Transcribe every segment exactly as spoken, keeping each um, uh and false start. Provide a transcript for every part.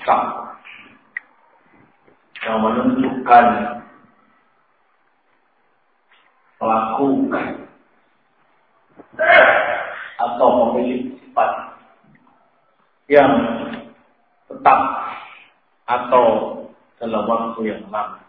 sah yang menunjukkan pelaku atau pemilik sifat yang tetap atau dalam waktu yang lama.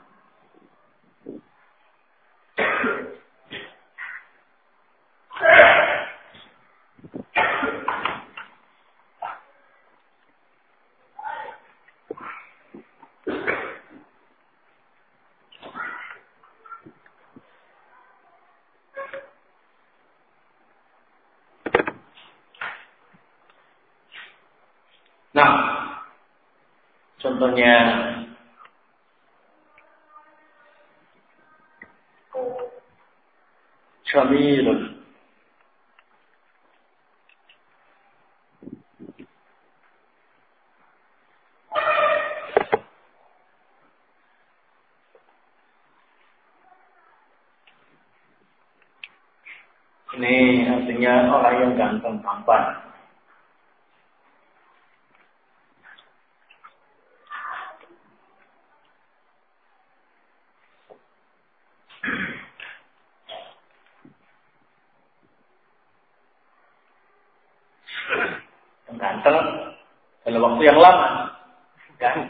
Nah, contohnya jamilun, ini artinya orang yang ganteng tampan. Ganteng dalam waktu yang lama, kan?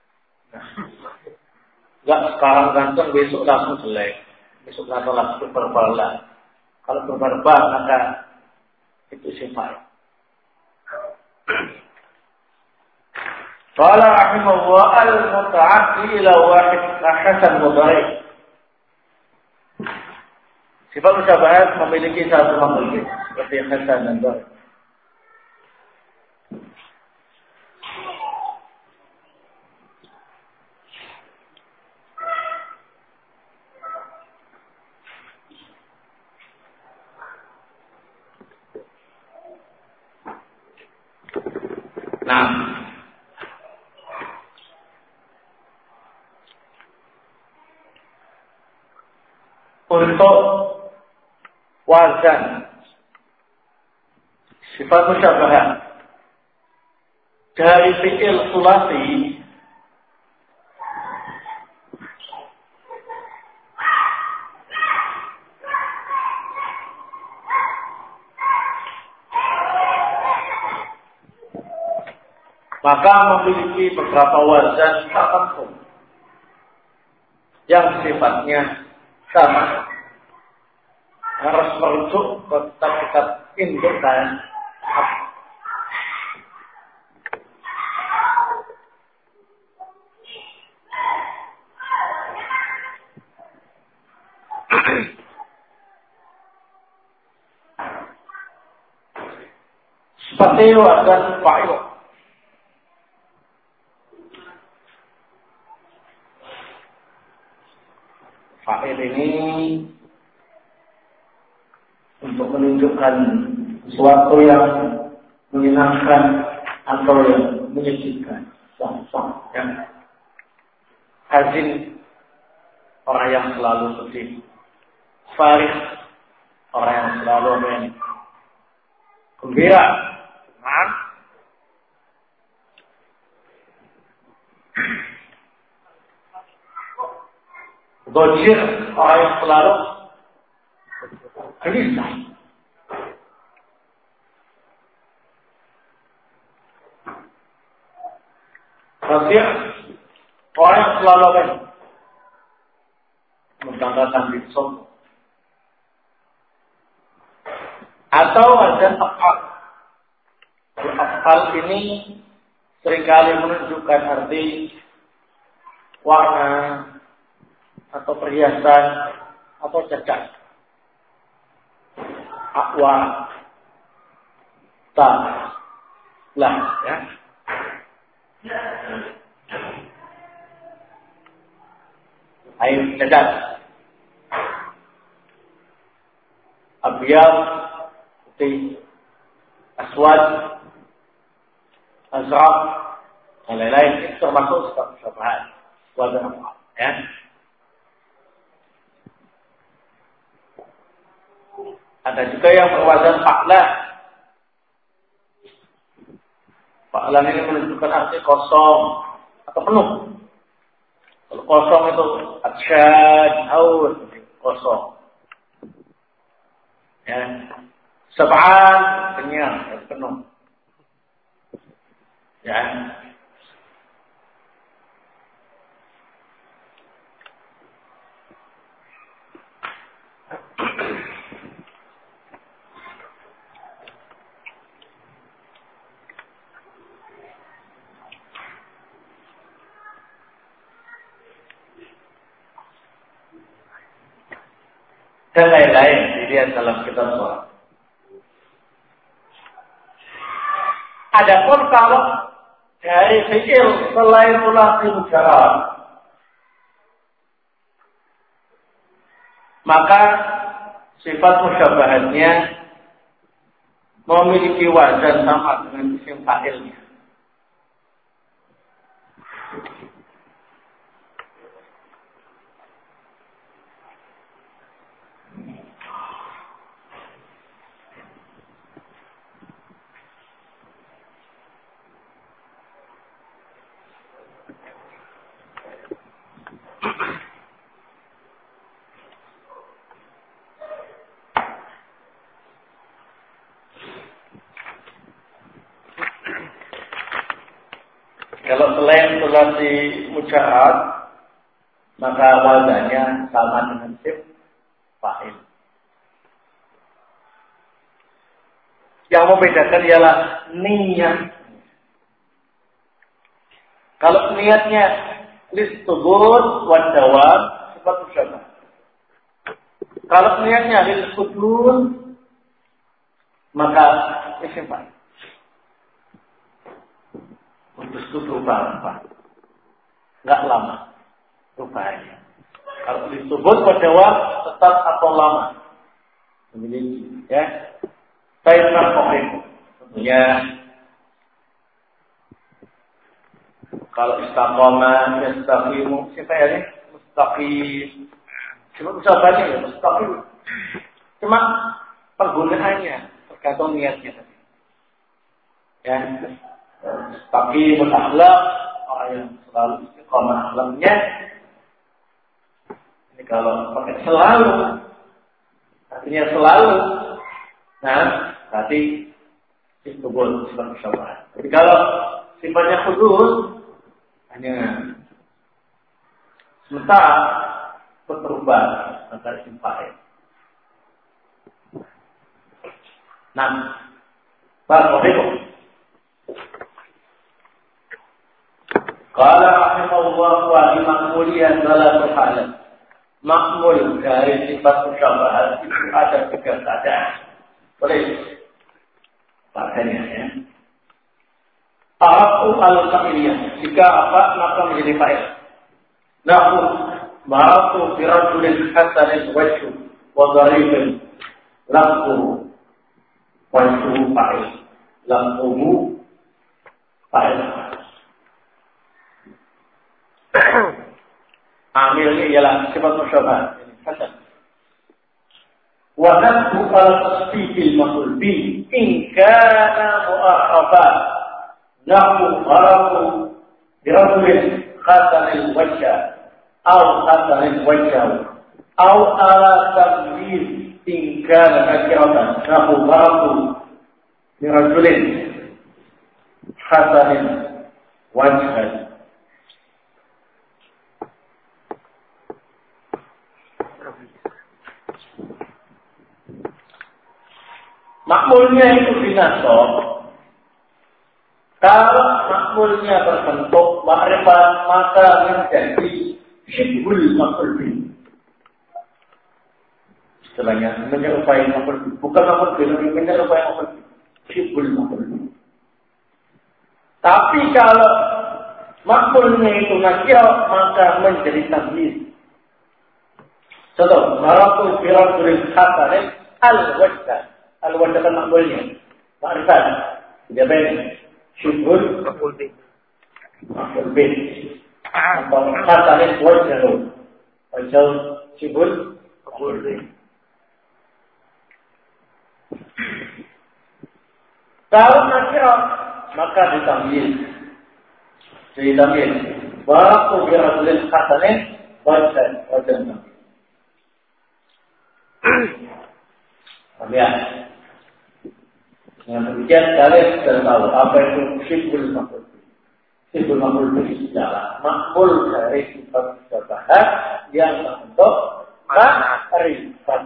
Enggak sekarang ganteng, besok langsung jelek, besok langsung langsung berubah. Kalau berubah maka itu sifat. Qala rahimahullah al-muta'addi ila wahid hasan mudhari. Sifat musyabahat memiliki satu makhluk seperti hasan dan mudhari. Nah, untuk wazan sifat musyabahah dari fi'il sulasi maka memiliki beberapa wazan tertentu yang sifatnya sama, harus merujuk ke kitab-kitab induk dan seperti wazan fa'il. Fa'il ini untuk menunjukkan sesuatu yang menyenangkan atau yang menyedihkan. Song-song yang hazin, orang yang selalu sedih. Farih, orang yang selalu men gembira. Nah, Gojir, orang yang selalu gelisah. Rasyid, orang yang selalu kan membanggakan diri sombong. Atau ada afal. Afal ini seringkali menunjukkan arti warna atau perhiasan atau cacat. Akwa, tak, lah, ya. Air cacat. Abiyam, putih, aswad, azraq, dan lain-lain. Itu termasuk sifat musyabahat. Wazan apa, ya. Ada juga yang berwazan fa'lah. Fa'lan ini menunjukkan arti kosong atau penuh. Kalau kosong itu atsyad, haus, kosong. Ya. Sab'an, kenyang, penuh. Ya. Dan lain-lain dilihat dalam kitab sholat. Adapun kalau dari fi'il selain ulati mujarrad, maka sifat musyabahatnya memiliki wazan sama dengan isim fa'ilnya. Kalau selain sulasi mujarrad, maka wazannya sama dengan isim fa'il. Yang membedakan ialah niat. Kalau niatnya listubut wa dawam, sifat musyabah. Kalau niatnya lil sudun, maka isim fa'il. Untuk itu berubah apa? Enggak lama rupanya. Kalau disebut pada waktu tetap atau lama memiliki, ya. Saya paham tentunya. Kalau istiqomah, istaqimu, siapa ya ini? Mustaqim. Cuma ucapannya ya mustaqim. Cuma penggunaannya tergantung niatnya tadi. Ya. Tapi berakhlak, orang yang selalu istiqomah akhlaknya. Ini kalau pakai selalu, artinya selalu. Nah, berarti disebut sifat musyabah. Jadi kalau sifatnya khusus, hanya sementara berubah antara isim fa'il. Nah, barakallahu. Qala rahimahullah wa li ma'muliyan salatu halat. Ma'mul dari sifat musyabah itu ada tiga keadaan. Boleh pakainya ya. Arafu al-fa'iliyah. Jika apa maka menjadi fa'il. Nahu ma'atu birajulin hasanin wajhu wa dharifin lampuhu wajhu fa'il. Lampuhu fa'il. Amilnya ialah sifat musyabah. Hasan. Wa nadhu al-tasbih al-maf'ul bi in kana mu'arrafa. Nahu arafu birajulin khasan al-wajha aw khasan al-wajha aw ala tamyiz in kana nakiratan. Nahu arafu birajulin khasan al-wajha. Makmulnya itu binasab. Kalau makmulnya berbentuk ma'rifat, maka menjadi syibhul maf'ul bih. Istilahnya menyerupai maf'ul bih. Bukan maf'ul bih, tapi menyerupai maf'ul bih. Syibhul maf'ul bih. Tapi kalau makmulnya itu nakirah, maka menjadi tamyiz. Contoh, maratul firaqul hasanin al-wajdah. Al-wajah kan makmulnya. Ma'rifat. Dia baik. Syubhul. Makmul bih. Makmul bih. Atau khasanin wajah. Wajah syubhul. Makmul bih. Kalau nakirah maka ditamyiz. Ditamyiz. Wa ubiratulis hasanin wajah wajah tamyiz. Lihat. Yang demikian kalian sudah tahu apa itu syibbul maqul. Syibbul maqul itu sejarah makmul dari sifat musyabahah yang terbentuk ma'rifat.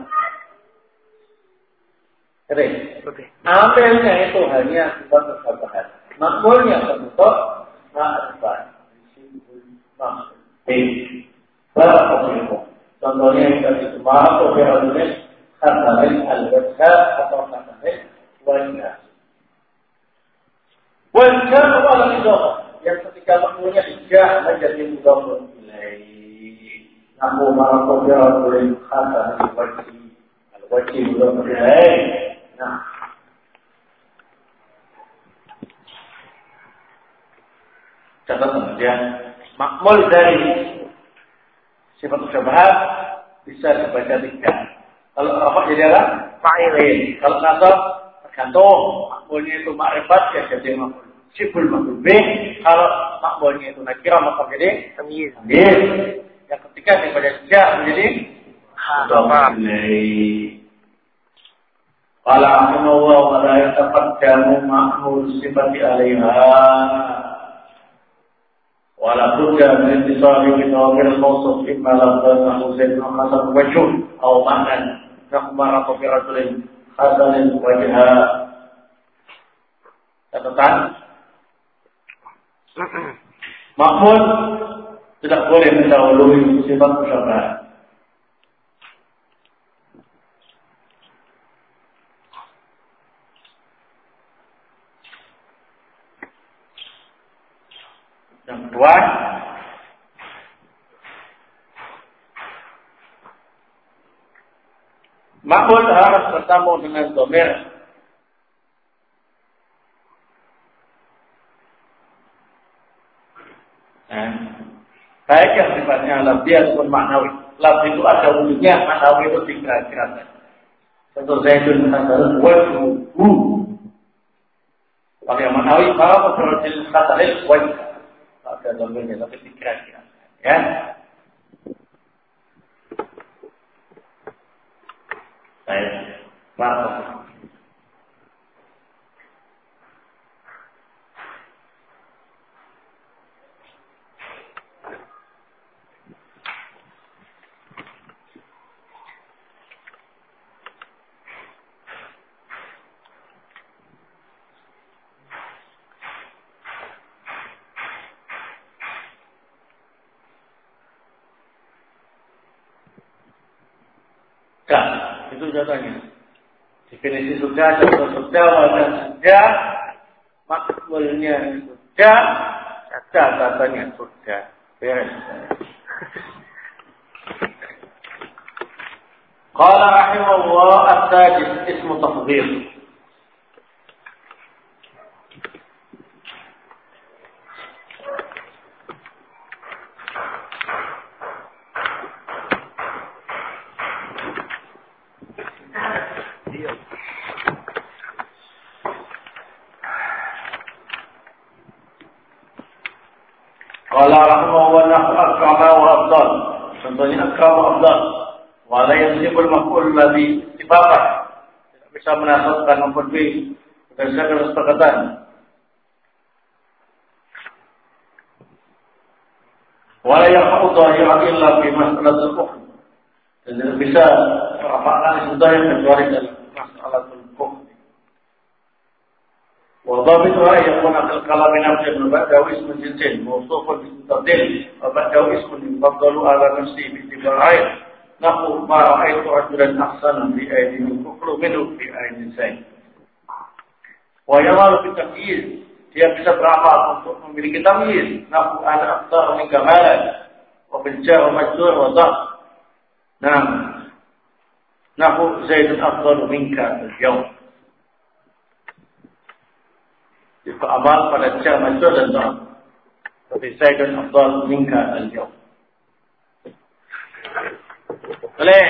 Oke. Ambilnya itu hanya sifat musyabahah. Makmulnya terbentuk ma'rifat. Syibbul maqul. Baik. Contohnya yang tadi semua operasional katakan al-wajah atau katakan wajah. Wajah adalah idoh yang ketika makmulnya ijah menjadi mudhaf ilaih. Namun para operasional katakan wajah, al-wajah mudhaf ilaih. Nah, catatan ya, makmul dari sifat musyabahah bisa dibaca tiga. Kalau apa jadi apa? Fa'il. Kalau nasab tergantung makmulnya itu ma'rifat ya jadi makmul. Syibbul makmul B. Kalau makmulnya itu nakirah maka jadi tamyiz. Yang ketiga dibaca tiga menjadi mudhaf ilaih. Qala rahimahullah wa la yataqaddamu makmul sifati 'alaiha. ولا بد من اتصال بضمير الموصوف إما لفظا نحو زيد حسن وجه أو معنى نحو مرة في رجل حسن وجها. Catatan makmul tidak boleh mendahului sifat musyabahah. Yang kedua, makmul harus bertemu dengan dhamir nah, baik yang sifatnya lafzi ataupun maknawi. Lafzi itu ada wujudnya, maknawi itu dikira-kira. Contoh Zaidun hasanun wajhuhu. Kalau yang maknawi, kalau berarti hasanil wajh. Ada dhamirnya tapi dikira-kira. Ya. Baik. Maaf. Itu contohnya. Definisi sudah, contoh sudah, wajah sudah, makmulnya sudah, catatannya sudah. Beres. Qala rahimahullah as-sajid ismu tafdhil. Qala rahimahullah akrama wa afdal. Contohnya akrama wa afdal. Wa la yansibul maf'ul ladzi istifaqah. Tidak bisa menasabkan maf'ul bih berdasarkan kesepakatan. Wa la yaqa'u dhahiran illa fi mas'alatil kufr. Dan tidak bisa merapakkan zahir kecuali dalam mas'alatul kufr. وضابطها يكون الكلام نفسه من بعده اسم جنس موصوف بالتفضيل وبعده اسم يفضل على نفسه باعتبار عين نحو ما رأيت رجلا أحسن في أيدي الكفر منه في أيدي السيد وينال بالتمييز dia bisa beramal untuk memiliki tamyiz nahwu ana afdal min kamalan wa bil jar majrur wa dhaf nah nahwu zaidun afdal minka al-yawm. Itu amal pada jar majrur dan dhaf. Tapi zaidun afdal minka al-yawm. Boleh.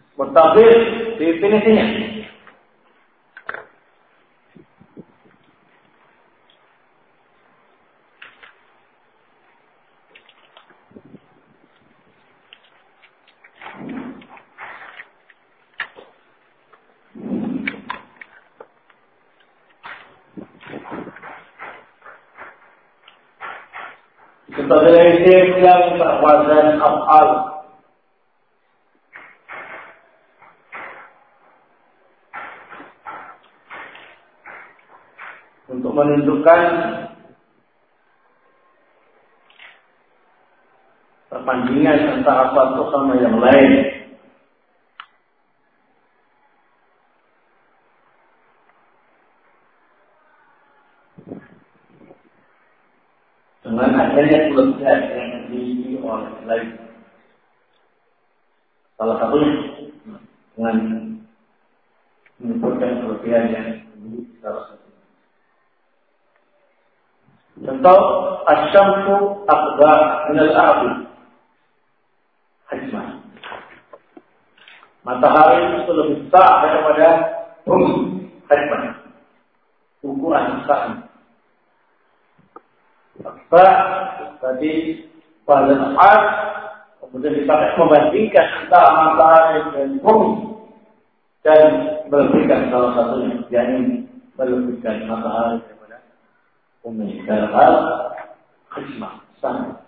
Mutafid definisinya. Sebagai isim yang berwazan af'al. Untuk menunjukkan perbandingan antara satu sama yang lain. Dengan adanya kelebihan yang dimiliki oleh lain. Salah satunya dengan menyebutkan kelebihan yang dimiliki salah satunya. Contoh, asyamsu akbar minal ardi. Hajmah. Matahari itu lebih besar daripada bumi. Hajmah. Ukuran besar. Akbar tadi pada saat kemudian dipakai membandingkan antara matahari dan bumi dan melebihkan salah satunya, yakni melebihkan matahari daripada bumi. Dalam hal hikmah sama.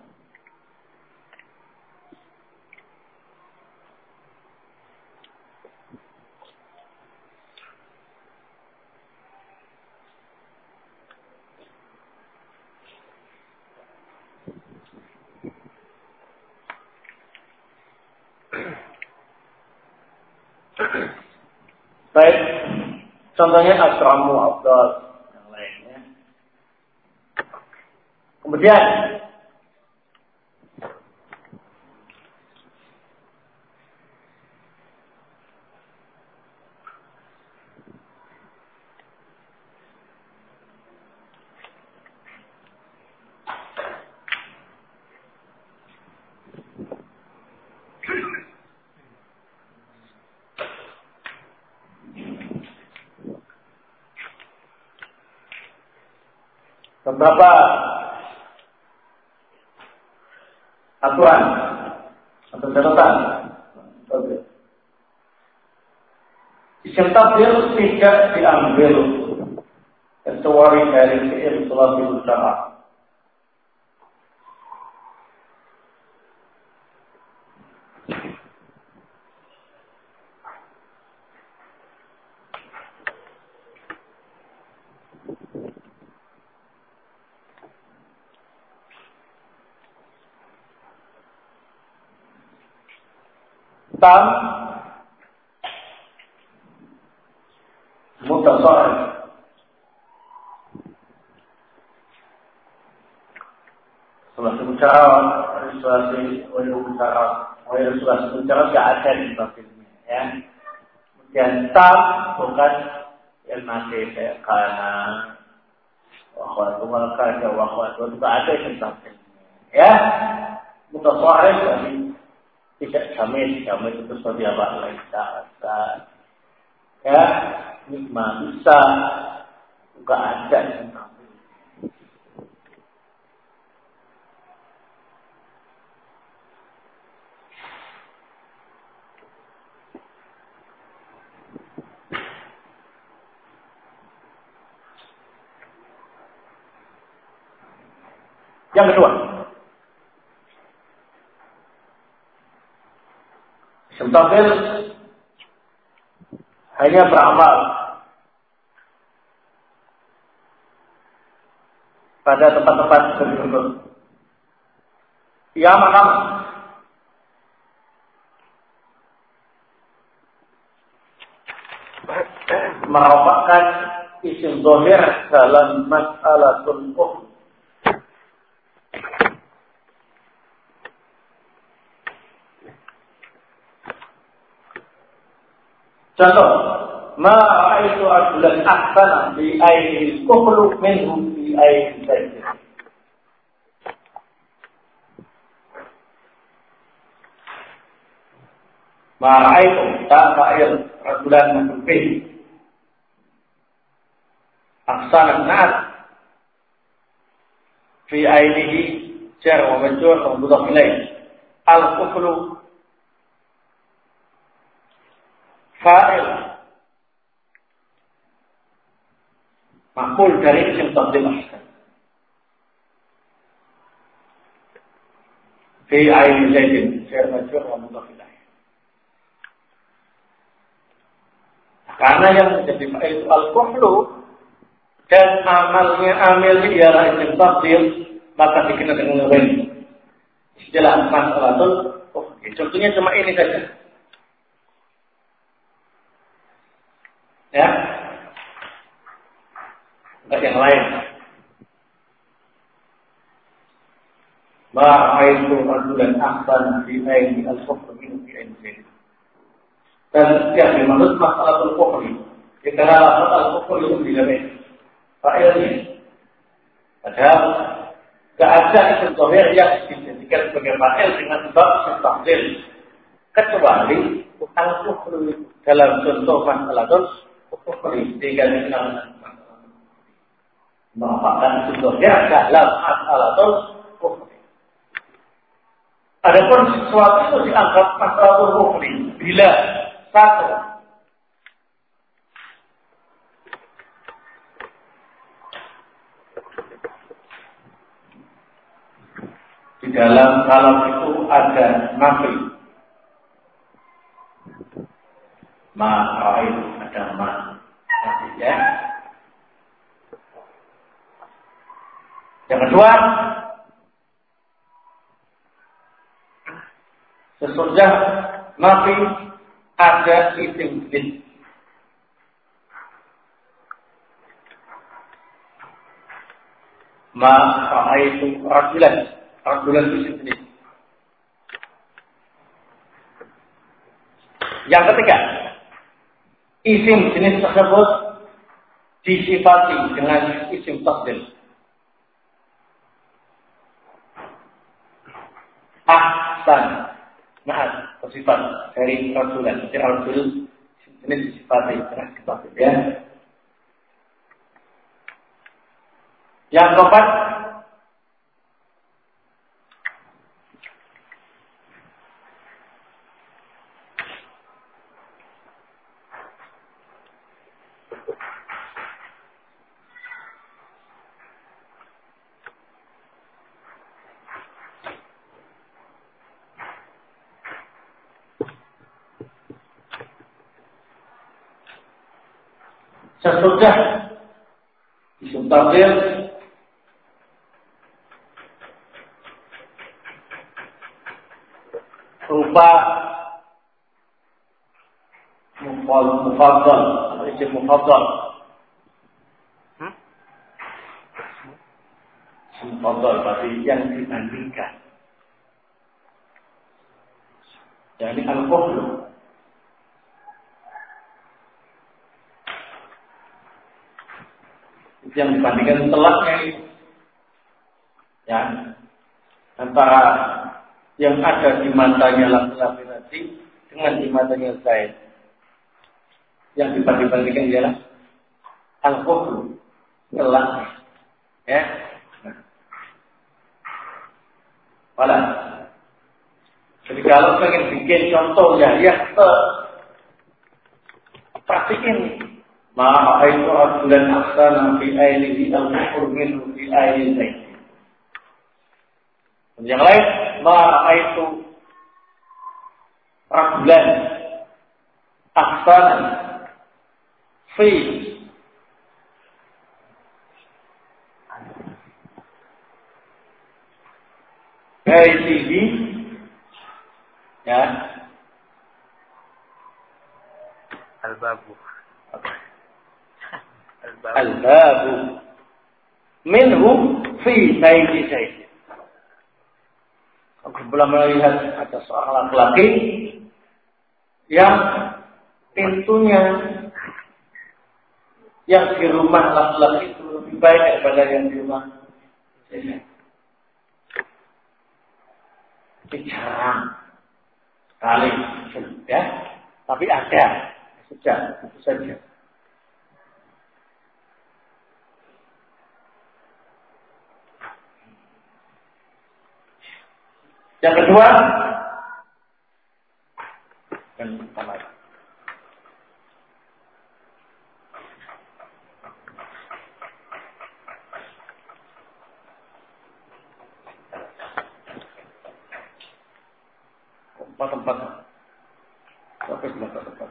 Baik, contohnya akramu afdal yang lainnya. Kemudian beberapa aturan atau catatan. Isim tafdil tidak diambil kecuali dari fi'il thulathiyul jamak. Tam mutasarrif sulasi mujarrad, sulasi wajib mujarrad, wajib sulasi mujarrad tidak ada di tafsirnya, ya. Kemudian tam bukan yang masih kayak kana, wakhwatu malaka, wakhwatu juga ada di tafsirnya, ya. Mutasarrif tadi tidak jamin, jamin itu seperti apa lagi tak ya, nikmat bisa juga ada yang tampil. Yang kedua, Semtafil hanya beramal pada tempat-tempat berikut. Ya makam merupakan isim zahir dalam mas'alatul kufr. Contoh, ma ra'aitu rajulan ahsana bi ainihi kufru minhum bi ainihi sajdah. Ma ra'aitu tak ra'aytu rajulan maf'ul ahsana nat fi ainihi jar wa majrur wa mudhaf ilaih. Al kufru fa'il makmul dari isim tafdil ahsan. fi aini zaidin fi'il majrur wa mudhaf ilaih. Karena yang menjadi fa'il itu al-kuhlu dan amalnya amil ialah isim tafdil, maka dikenal dengan ghairi. Istilah masalatul kuhli. Contohnya cuma ini saja. Ya. Enggak yang lain. Ma'aitu rajulan ahsan fi aini al-kufr minhu fi aini zaid. Dan yang dimaksud masalatul kuhli. Kita lafaz al-kufr itu dilakukan fa'ilnya. Padahal tidak ada isim zahir yang dijadikan sebagai fa'il dengan sebab isim tafdil. Kecuali al-kufr dalam contoh masalatul kuhli digantikan merupakan isim zahir dalam masalatul kuhli. Adapun sesuatu itu dianggap masalatul kuhli bila satu di dalam kalam itu ada nafi, ma itu ada ma, ya. Yang kedua, sesudah nafi ada isim jenis. Ma itu rajulan, rajulan itu isim jenis. Yang ketiga, isim jenis tersebut disifati dengan isim tafdil. Ahsan, nah, bersifat dari rajulan, dari rajul jenis disifati dengan isim tafdil, ya. Yang keempat, sesudah isim tafdil berupa mufaddal atau isim mufaddal. Hmm? Isim mufaddal berarti yang dibandingkan. Jadi al-kuhlu. Yang dibandingkan telaknya itu, ya, antara yang ada di matanya laki-laki tadi dengan di matanya Zaid. Yang dibanding-bandingkan ialah al-kuhlu, telaknya, ya. Wala. Jadi kalau pengen bikin contoh ya, ya praktikin. Ma itu rajulan ahsana fi ainihi al-kufur minhu fi aini zaid. Yang lain, ma itu rajulan ahsana fi ainihi, ya, al-babu. Al-babu minhu fi baiti zaid. Aku belum melihat ada seorang laki-laki yang pintunya yang di rumah laki-laki itu lebih baik daripada yang di rumah zaid. Jarang sekali, ya, tapi ada, sejak itu saja. Yang kedua, dan pertama, tempat-tempat. Apa tempat-tempat?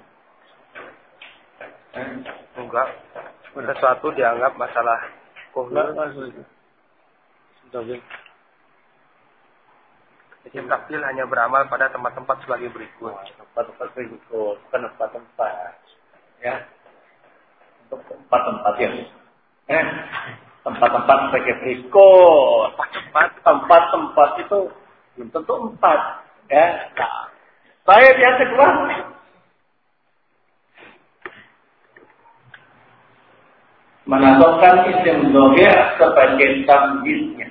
Eh? Enggak. Sesuatu dianggap masalah kohler. Isim takdil hanya beramal pada tempat-tempat sebagai berikut. Tempat-tempat berikut, bukan tempat-tempat. Ya. Untuk tempat-tempat ya. Eh? Tempat-tempat sebagai berikut. Tempat-tempat itu belum tentu empat. Ya. Nah. Saya yang kedua. Menasabkan isim dzahir sebagai tamyiznya.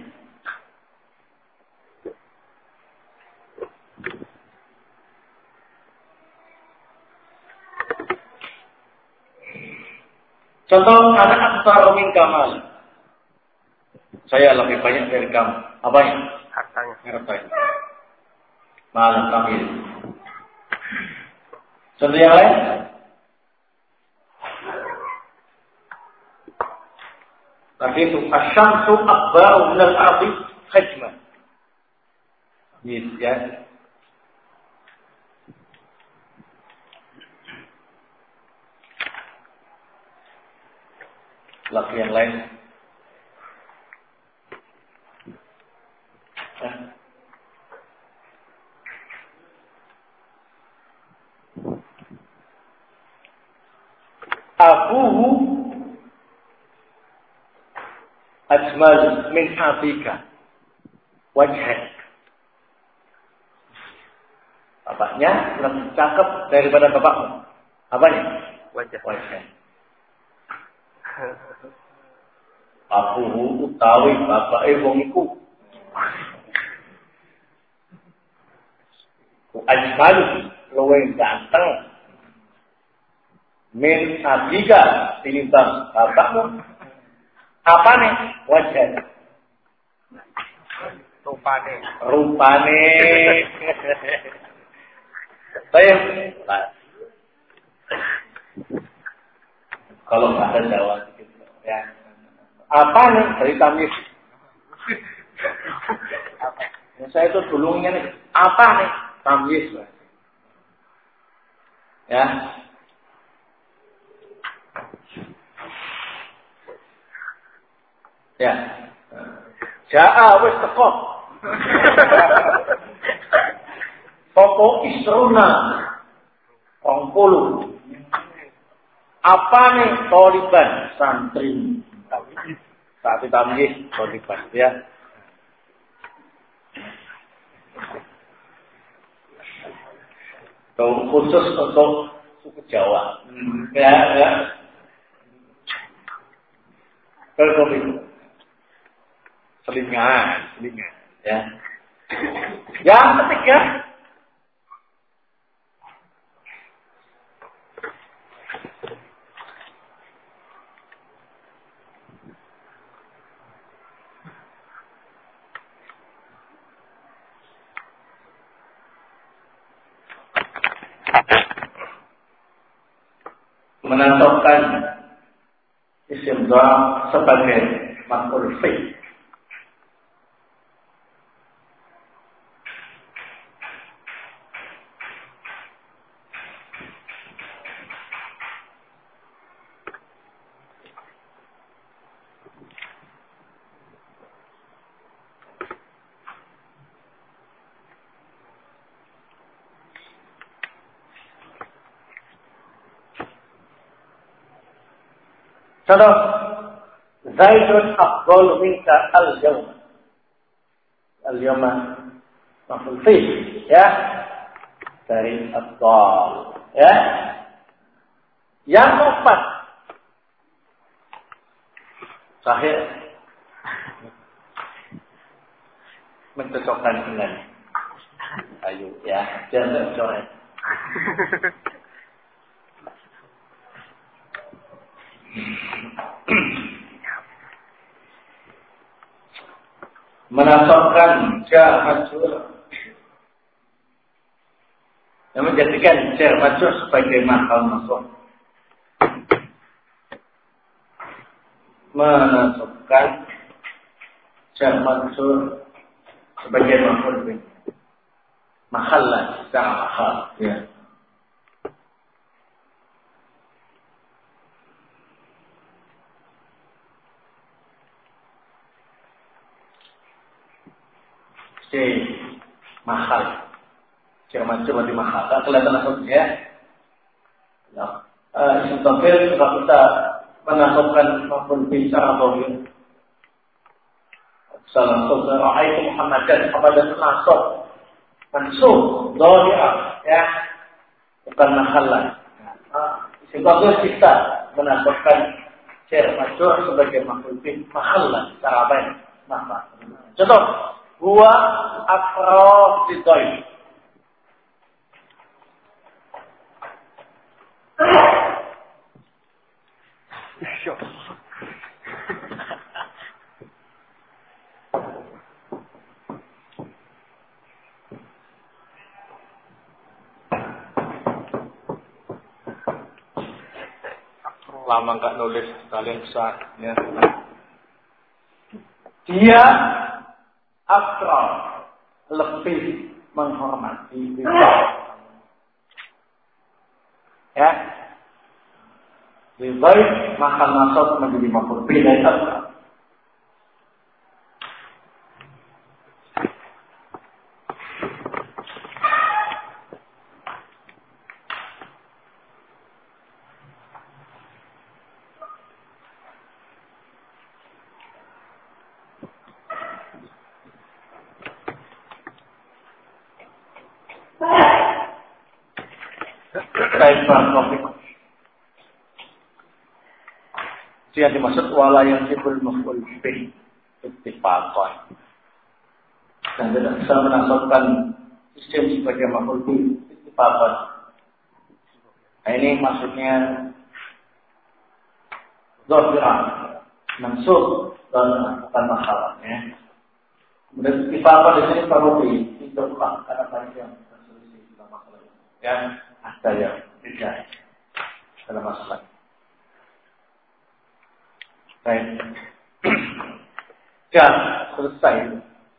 Contoh anak aksar min kamal. Saya lebih banyak dari kamu. Apanya? Hartanya. Hartanya. Malam kamil. Contoh yang lain? Tadi itu asyamsu akbaru minal ardi hajman. Yes, ya. Lagi yang lain. Nah. Abuhu ajmal min abika wajhak. Bapaknya lebih cakep daripada bapakmu. Apanya? Wajah. Wajah. Abuhu utawi bapake wong iku. Ku ajmal luwih ganteng min abika tinimbang bapakmu. Apa nih? Wajah. Rupane. Rupane. Saya kalau bahasa Jawa gitu ya. Apa nih dari tamyiz? Ya, saya itu dulunya nih. Apa nih tamyiz? Ya. Ya. Ja'a wis teko. Toko isruna. Ongpulu. Apa nih toliban santri? Saat tamyiz toliban ya. Itu khusus untuk suku Jawa. Ya, ya. Kalau itu selingan, selingan, ya. Yang ketiga, menentukan isim dha sebagai maf'ul fi. Contoh, Zaidun afdalu minka al-yawma. Al-yawma maf'ul fi, ya. Dari afdal, ya. Yang keempat, sahih mencocokkan dengan ayo ya, jangan coret. Menasabkan jar majrur yang menjadikan jar majrur sebagai mahal nasab. Menasabkan jar majrur sebagai mahal bih. mahallan secara mahal. Ya. C mahal. Macam macam mahal. Tak kelihatan nasabnya. Ya. Uh, isim tafsir juga kita menasabkan maupun bicara atau ya. Salam saudara Ra'aitu Muhammadan kepada nasab mansub dhari'ah ya. Bukan mahallan. Uh, isim tafsir kita menasabkan syar majrur sebagai maf'ul bih mahallan secara baik. Maka contoh huwa aqrab lidhaif. Lama nggak nulis kalian besar ya. Dia akram lebih menghormati ya. Lebih baik maka nasab menjadi maf'ul bih dari akram. Dia dimaksud wala yang sibul maf'ul bih ittifaqan. Dan tidak bisa menasabkan sistem sebagai maf'ul bih ittifaqan. Nah, ini maksudnya dhafirah mansub dan bukan mahalahnya. Kemudian ittifaqan di sini perlu dihitungkan karena banyak yang berselisih dalam masalah ini. Ya, ada yang tidak dalam masalah. Baik. Ya, selesai.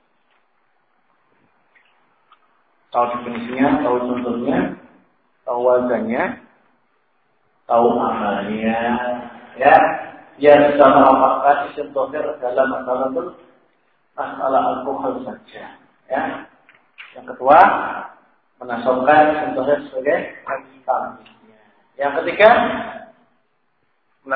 Tahu definisinya, tahu contohnya, tahu wazannya, tahu amalnya, ya. Biar bisa mengamalkan isim dhafir dalam masalah itu masalah alkohol saja, ya. Yang kedua, menasabkan isim dhafir sebagai kaitannya. Yang ketiga,